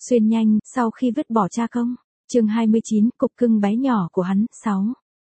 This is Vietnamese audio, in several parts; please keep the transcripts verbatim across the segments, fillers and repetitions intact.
Xuyên nhanh, sau khi vứt bỏ cha công. Chương hai mươi chín, cục cưng bé nhỏ của hắn, sáu.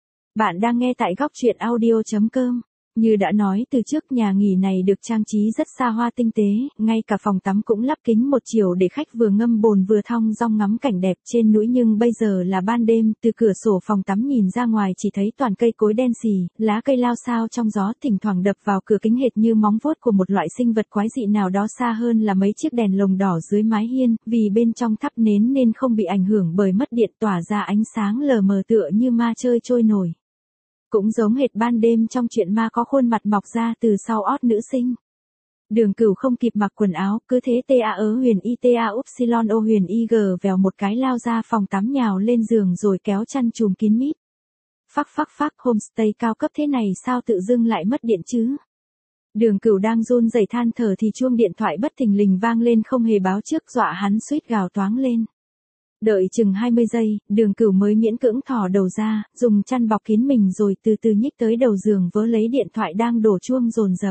Bạn đang nghe tại góc truyện audio chấm com. Như đã nói từ trước, nhà nghỉ này được trang trí rất xa hoa tinh tế, ngay cả phòng tắm cũng lắp kính một chiều để khách vừa ngâm bồn vừa thong dong ngắm cảnh đẹp trên núi. Nhưng bây giờ là ban đêm, từ cửa sổ phòng tắm nhìn ra ngoài chỉ thấy toàn cây cối đen xì, lá cây lao xao trong gió thỉnh thoảng đập vào cửa kính hệt như móng vuốt của một loại sinh vật quái dị nào đó. Xa hơn là mấy chiếc đèn lồng đỏ dưới mái hiên, vì bên trong thắp nến nên không bị ảnh hưởng bởi mất điện, tỏa ra ánh sáng lờ mờ tựa như ma chơi trôi nổi. Cũng giống hệt ban đêm trong chuyện ma có khuôn mặt mọc ra từ sau ót nữ sinh. Đường Cửu không kịp mặc quần áo, cứ thế ta ớ huyền y ta upsilon o huyền y g vèo một cái lao ra phòng tắm, nhào lên giường rồi kéo chăn chùm kín mít. Phắc phắc phắc, homestay cao cấp thế này sao tự dưng lại mất điện chứ? Đường Cửu đang run rẩy than thở thì chuông điện thoại bất thình lình vang lên không hề báo trước, dọa hắn suýt gào toáng lên. Đợi chừng hai mươi giây, Đường Cửu mới miễn cưỡng thò đầu ra, dùng chăn bọc kín mình rồi từ từ nhích tới đầu giường vớ lấy điện thoại đang đổ chuông dồn dập.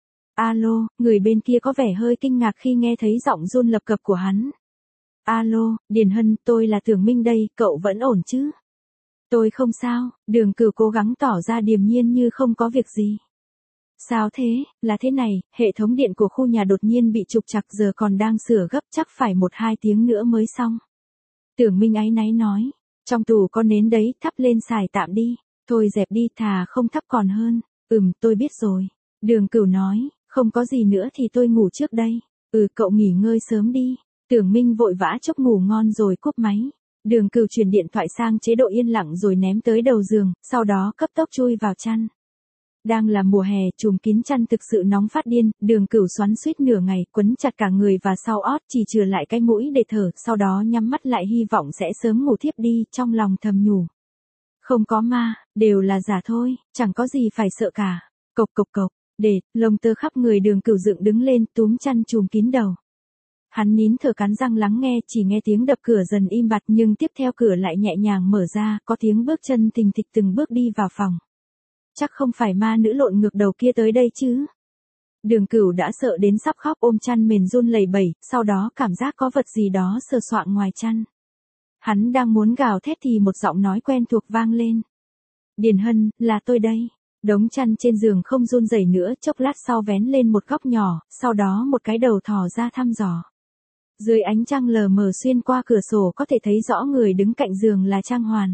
Alo, người bên kia có vẻ hơi kinh ngạc khi nghe thấy giọng run lập cập của hắn. Alo, Điền Hân, tôi là Tưởng Minh đây, cậu vẫn ổn chứ? Tôi không sao. Đường Cửu cố gắng tỏ ra điềm nhiên như không có việc gì. Sao thế? Là thế này, hệ thống điện của khu nhà đột nhiên bị trục trặc, giờ còn đang sửa gấp, chắc phải một hai tiếng nữa mới xong. Tưởng Minh áy náy nói, trong tủ có nến đấy, thắp lên xài tạm đi. Thôi dẹp đi, thà không thắp còn hơn. Ừm, tôi biết rồi. Đường Cửu nói, không có gì nữa thì tôi ngủ trước đây. Ừ, cậu nghỉ ngơi sớm đi. Tưởng Minh vội vã chúc ngủ ngon rồi cúp máy. Đường Cửu chuyển điện thoại sang chế độ yên lặng rồi ném tới đầu giường, sau đó cấp tốc chui vào chăn. Đang là mùa hè, chùm kín chăn thực sự nóng phát điên, Đường Cửu xoắn suýt nửa ngày, quấn chặt cả người và sau ót, chỉ chừa lại cái mũi để thở, sau đó nhắm mắt lại hy vọng sẽ sớm ngủ thiếp đi, trong lòng thầm nhủ. Không có ma, đều là giả thôi, chẳng có gì phải sợ cả. Cộc cộc cộc, để, lông tơ khắp người Đường Cửu dựng đứng lên, túm chăn chùm kín đầu. Hắn nín thở cắn răng lắng nghe, chỉ nghe tiếng đập cửa dần im bặt nhưng tiếp theo cửa lại nhẹ nhàng mở ra, có tiếng bước chân thình thịch từng bước đi vào phòng. Chắc không phải ma nữ lộn ngược đầu kia tới đây chứ? Đường Cửu đã sợ đến sắp khóc, ôm chăn mền run lẩy bẩy, sau đó cảm giác có vật gì đó sờ soạng ngoài chăn. Hắn đang muốn gào thét thì một giọng nói quen thuộc vang lên. Điền Hân, là tôi đây. Đống chăn trên giường không run rẩy nữa, chốc lát sau vén lên một góc nhỏ, sau đó một cái đầu thò ra thăm dò. Dưới ánh trăng lờ mờ xuyên qua cửa sổ có thể thấy rõ người đứng cạnh giường là Trang Hoàn.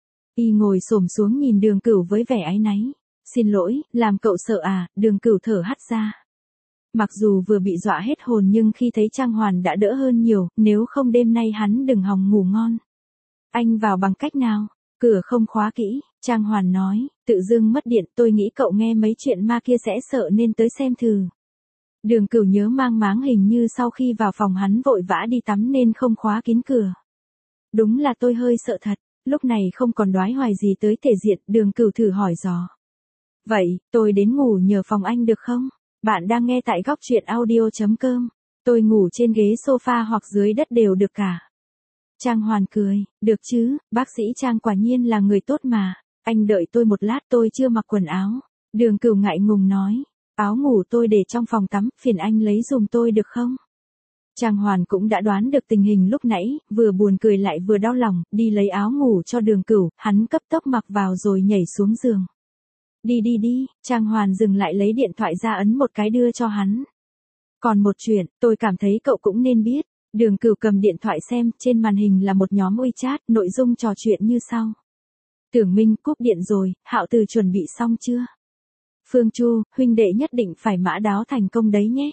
Y ngồi xổm xuống nhìn Đường Cửu với vẻ áy náy. Xin lỗi, làm cậu sợ à? Đường Cửu thở hắt ra. Mặc dù vừa bị dọa hết hồn nhưng khi thấy Trang Hoàn đã đỡ hơn nhiều, nếu không đêm nay hắn đừng hòng ngủ ngon. Anh vào bằng cách nào? Cửa không khóa kỹ, Trang Hoàn nói, tự dưng mất điện, tôi nghĩ cậu nghe mấy chuyện ma kia sẽ sợ nên tới xem thử. Đường Cửu nhớ mang máng hình như sau khi vào phòng hắn vội vã đi tắm nên không khóa kín cửa. Đúng là tôi hơi sợ thật. Lúc này không còn đoái hoài gì tới thể diện, Đường Cửu thử hỏi dò. Vậy, tôi đến ngủ nhờ phòng anh được không? Bạn đang nghe tại góc truyện audio chấm com. Tôi ngủ trên ghế sofa hoặc dưới đất đều được cả. Trang Hoàn cười, được chứ, bác sĩ Trang quả nhiên là người tốt mà. Anh đợi tôi một lát, tôi chưa mặc quần áo. Đường Cửu ngại ngùng nói, áo ngủ tôi để trong phòng tắm, phiền anh lấy giùm tôi được không? Trang Hoàn cũng đã đoán được tình hình lúc nãy, vừa buồn cười lại vừa đau lòng, đi lấy áo ngủ cho Đường Cửu, hắn cấp tốc mặc vào rồi nhảy xuống giường. Đi đi đi, Trang Hoàn dừng lại lấy điện thoại ra ấn một cái đưa cho hắn. Còn một chuyện, tôi cảm thấy cậu cũng nên biết. Đường Cửu cầm điện thoại xem, trên màn hình là một nhóm WeChat, nội dung trò chuyện như sau. Tưởng Minh, cúp điện rồi, Hạo Từ chuẩn bị xong chưa? Phương Chu, huynh đệ nhất định phải mã đáo thành công đấy nhé.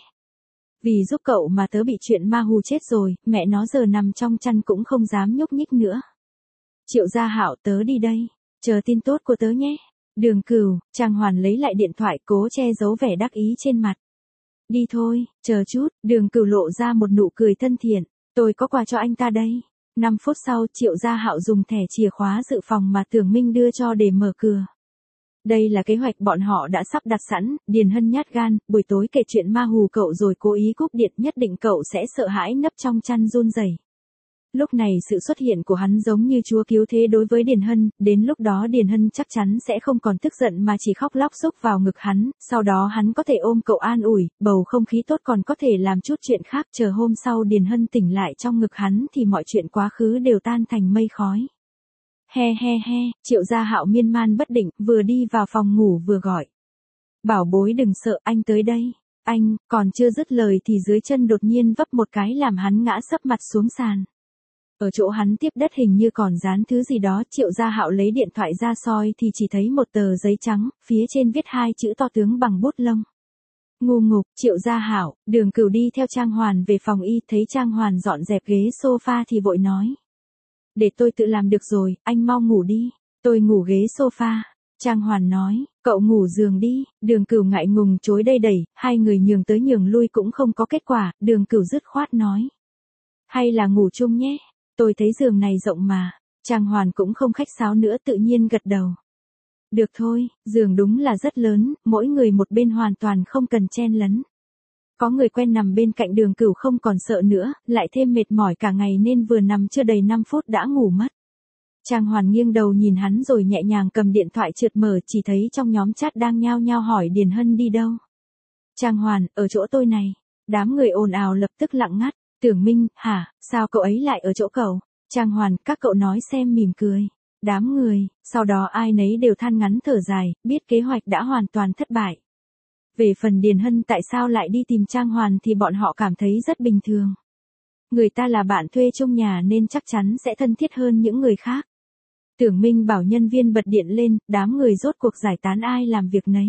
Vì giúp cậu mà tớ bị chuyện ma hù chết rồi, mẹ nó giờ nằm trong chăn cũng không dám nhúc nhích nữa. Triệu Gia Hạo, tớ đi đây, chờ tin tốt của tớ nhé. Đường Cửu, Trang Hoàn lấy lại điện thoại cố che giấu vẻ đắc ý trên mặt. Đi thôi, chờ chút, Đường Cửu lộ ra một nụ cười thân thiện, tôi có quà cho anh ta đây. năm phút sau, Triệu Gia Hạo dùng thẻ chìa khóa dự phòng mà Tưởng Minh đưa cho để mở cửa. Đây là kế hoạch bọn họ đã sắp đặt sẵn, Điền Hân nhát gan, buổi tối kể chuyện ma hù cậu rồi cố ý cúp điện, nhất định cậu sẽ sợ hãi nấp trong chăn run rẩy. Lúc này sự xuất hiện của hắn giống như chúa cứu thế đối với Điền Hân, đến lúc đó Điền Hân chắc chắn sẽ không còn tức giận mà chỉ khóc lóc xúc vào ngực hắn, sau đó hắn có thể ôm cậu an ủi, bầu không khí tốt còn có thể làm chút chuyện khác, chờ hôm sau Điền Hân tỉnh lại trong ngực hắn thì mọi chuyện quá khứ đều tan thành mây khói. He he he, Triệu Gia Hạo miên man bất định, vừa đi vào phòng ngủ vừa gọi. Bảo bối đừng sợ, anh tới đây. Anh, còn chưa dứt lời thì dưới chân đột nhiên vấp một cái làm hắn ngã sấp mặt xuống sàn. Ở chỗ hắn tiếp đất hình như còn dán thứ gì đó, Triệu Gia Hạo lấy điện thoại ra soi thì chỉ thấy một tờ giấy trắng, phía trên viết hai chữ to tướng bằng bút lông. Ngu ngục, Triệu Gia Hạo. Đường Cửu đi theo Trang Hoàn về phòng y, thấy Trang Hoàn dọn dẹp ghế sofa thì vội nói. Để tôi tự làm được rồi, anh mau ngủ đi. Tôi ngủ ghế sofa. Trang Hoàn nói, cậu ngủ giường đi. Đường Cửu ngại ngùng chối đây đẩy, hai người nhường tới nhường lui cũng không có kết quả, Đường Cửu dứt khoát nói. Hay là ngủ chung nhé, tôi thấy giường này rộng mà. Trang Hoàn cũng không khách sáo nữa, tự nhiên gật đầu. Được thôi, giường đúng là rất lớn, mỗi người một bên hoàn toàn không cần chen lấn. Có người quen nằm bên cạnh Đường Cửu không còn sợ nữa, lại thêm mệt mỏi cả ngày nên vừa nằm chưa đầy năm phút đã ngủ mất. Trang Hoàn nghiêng đầu nhìn hắn rồi nhẹ nhàng cầm điện thoại trượt mở, chỉ thấy trong nhóm chat đang nhao nhao hỏi Điền Hân đi đâu. Trang Hoàn, ở chỗ tôi này. Đám người ồn ào lập tức lặng ngắt. Tưởng Minh, hả, sao cậu ấy lại ở chỗ cậu? Trang Hoàn, các cậu nói xem, mỉm cười. Đám người, sau đó ai nấy đều than ngắn thở dài, biết kế hoạch đã hoàn toàn thất bại. Về phần Điền Hân tại sao lại đi tìm Trang Hoàn thì bọn họ cảm thấy rất bình thường. Người ta là bạn thuê chung nhà nên chắc chắn sẽ thân thiết hơn những người khác. Tưởng Minh bảo nhân viên bật điện lên, đám người rốt cuộc giải tán ai làm việc nấy.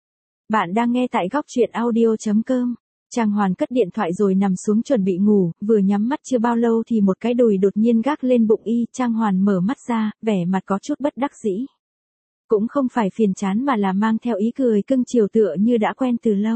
Bạn đang nghe tại góc truyện audio chấm com. Trang Hoàn cất điện thoại rồi nằm xuống chuẩn bị ngủ, vừa nhắm mắt chưa bao lâu thì một cái đùi đột nhiên gác lên bụng y, Trang Hoàn mở mắt ra, vẻ mặt có chút bất đắc dĩ. Cũng không phải phiền chán mà là mang theo ý cười cưng chiều tựa như đã quen từ lâu.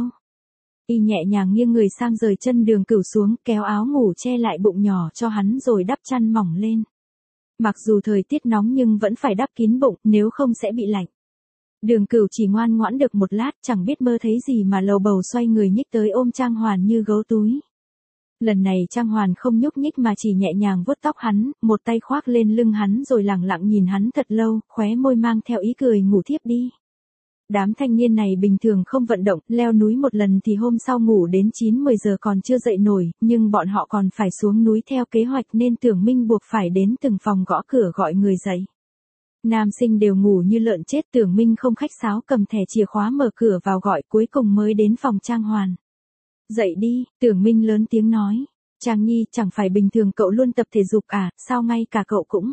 Y nhẹ nhàng nghiêng người sang rời chân Đường Cửu xuống, kéo áo ngủ che lại bụng nhỏ cho hắn rồi đắp chăn mỏng lên. Mặc dù thời tiết nóng nhưng vẫn phải đắp kín bụng, nếu không sẽ bị lạnh. Đường Cửu chỉ ngoan ngoãn được một lát, chẳng biết mơ thấy gì mà lầu bầu xoay người nhích tới ôm Trang Hoàn như gấu túi. Lần này Trang Hoàn không nhúc nhích mà chỉ nhẹ nhàng vuốt tóc hắn, một tay khoác lên lưng hắn rồi lẳng lặng nhìn hắn thật lâu, khóe môi mang theo ý cười ngủ thiếp đi. Đám thanh niên này bình thường không vận động, leo núi một lần thì hôm sau ngủ đến chín mười giờ còn chưa dậy nổi, nhưng bọn họ còn phải xuống núi theo kế hoạch nên Tưởng Minh buộc phải đến từng phòng gõ cửa gọi người dậy. Nam sinh đều ngủ như lợn chết, Tưởng Minh không khách sáo cầm thẻ chìa khóa mở cửa vào gọi, cuối cùng mới đến phòng Trang Hoàn. Dậy đi, Tưởng Minh lớn tiếng nói. Trang Nhi, chẳng phải bình thường cậu luôn tập thể dục à, sao ngay cả cậu cũng.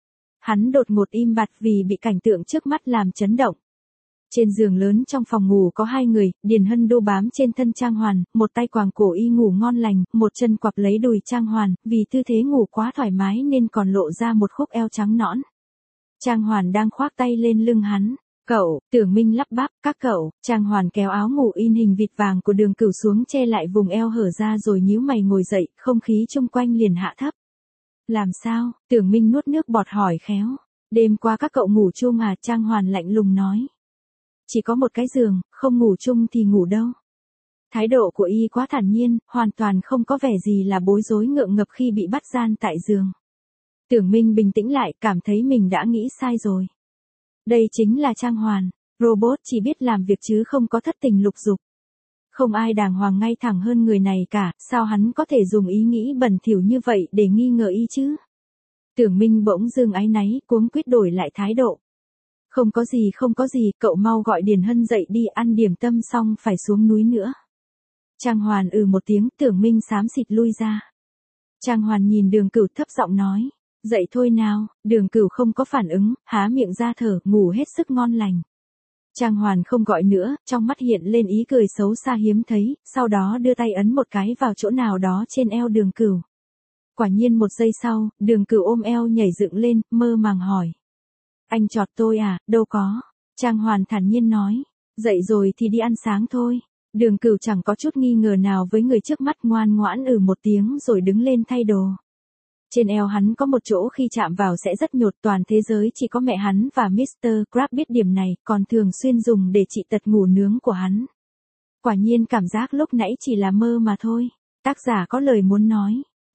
Hắn đột ngột im bặt vì bị cảnh tượng trước mắt làm chấn động. Trên giường lớn trong phòng ngủ có hai người, Điền Hân đô bám trên thân Trang Hoàn, một tay quàng cổ y ngủ ngon lành, một chân quặp lấy đùi Trang Hoàn, vì tư thế ngủ quá thoải mái nên còn lộ ra một khúc eo trắng nõn. Trang Hoàn đang khoác tay lên lưng hắn. Cậu, Tưởng Minh lắp bắp, các cậu. Trang Hoàn kéo áo ngủ in hình vịt vàng của Đường Cửu xuống che lại vùng eo hở ra rồi nhíu mày ngồi dậy, không khí chung quanh liền hạ thấp. Làm sao? Tưởng Minh nuốt nước bọt hỏi khéo. Đêm qua các cậu ngủ chung à? Trang Hoàn lạnh lùng nói. Chỉ có một cái giường, không ngủ chung thì ngủ đâu. Thái độ của y quá thản nhiên, hoàn toàn không có vẻ gì là bối rối ngượng ngập khi bị bắt gian tại giường. Tưởng Minh bình tĩnh lại, cảm thấy mình đã nghĩ sai rồi. Đây chính là Trang Hoàn, robot chỉ biết làm việc chứ không có thất tình lục dục. Không ai đàng hoàng ngay thẳng hơn người này cả, sao hắn có thể dùng ý nghĩ bẩn thỉu như vậy để nghi ngờ y chứ? Tưởng Minh bỗng dưng áy náy, cuống quýt đổi lại thái độ. Không có gì không có gì, cậu mau gọi Điền Hân dậy đi, ăn điểm tâm xong phải xuống núi nữa. Trang Hoàn ừ một tiếng, Tưởng Minh xám xịt lui ra. Trang Hoàn nhìn Đường Cửu thấp giọng nói. Dậy thôi nào, Đường Cửu không có phản ứng, há miệng ra thở, ngủ hết sức ngon lành. Trang Hoàn không gọi nữa, trong mắt hiện lên ý cười xấu xa hiếm thấy, sau đó đưa tay ấn một cái vào chỗ nào đó trên eo Đường Cửu. Quả nhiên một giây sau, Đường Cửu ôm eo nhảy dựng lên, mơ màng hỏi. Anh chọt tôi à? Đâu có. Trang Hoàn thản nhiên nói. Dậy rồi thì đi ăn sáng thôi. Đường Cửu chẳng có chút nghi ngờ nào với người trước mắt, ngoan ngoãn ừ một tiếng rồi đứng lên thay đồ. Trên eo hắn có một chỗ khi chạm vào sẽ rất nhột, toàn thế giới chỉ có mẹ hắn và mít tơ Crab biết điểm này, còn thường xuyên dùng để trị tật ngủ nướng của hắn. Quả nhiên cảm giác lúc nãy chỉ là mơ mà thôi. Tác giả có lời muốn nói.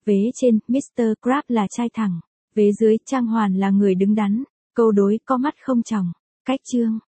Vế trên, mít tơ Crab là trai thẳng. Vế dưới, Trang Hoàn là người đứng đắn. Câu đối, có mắt không tròng. Cách chương.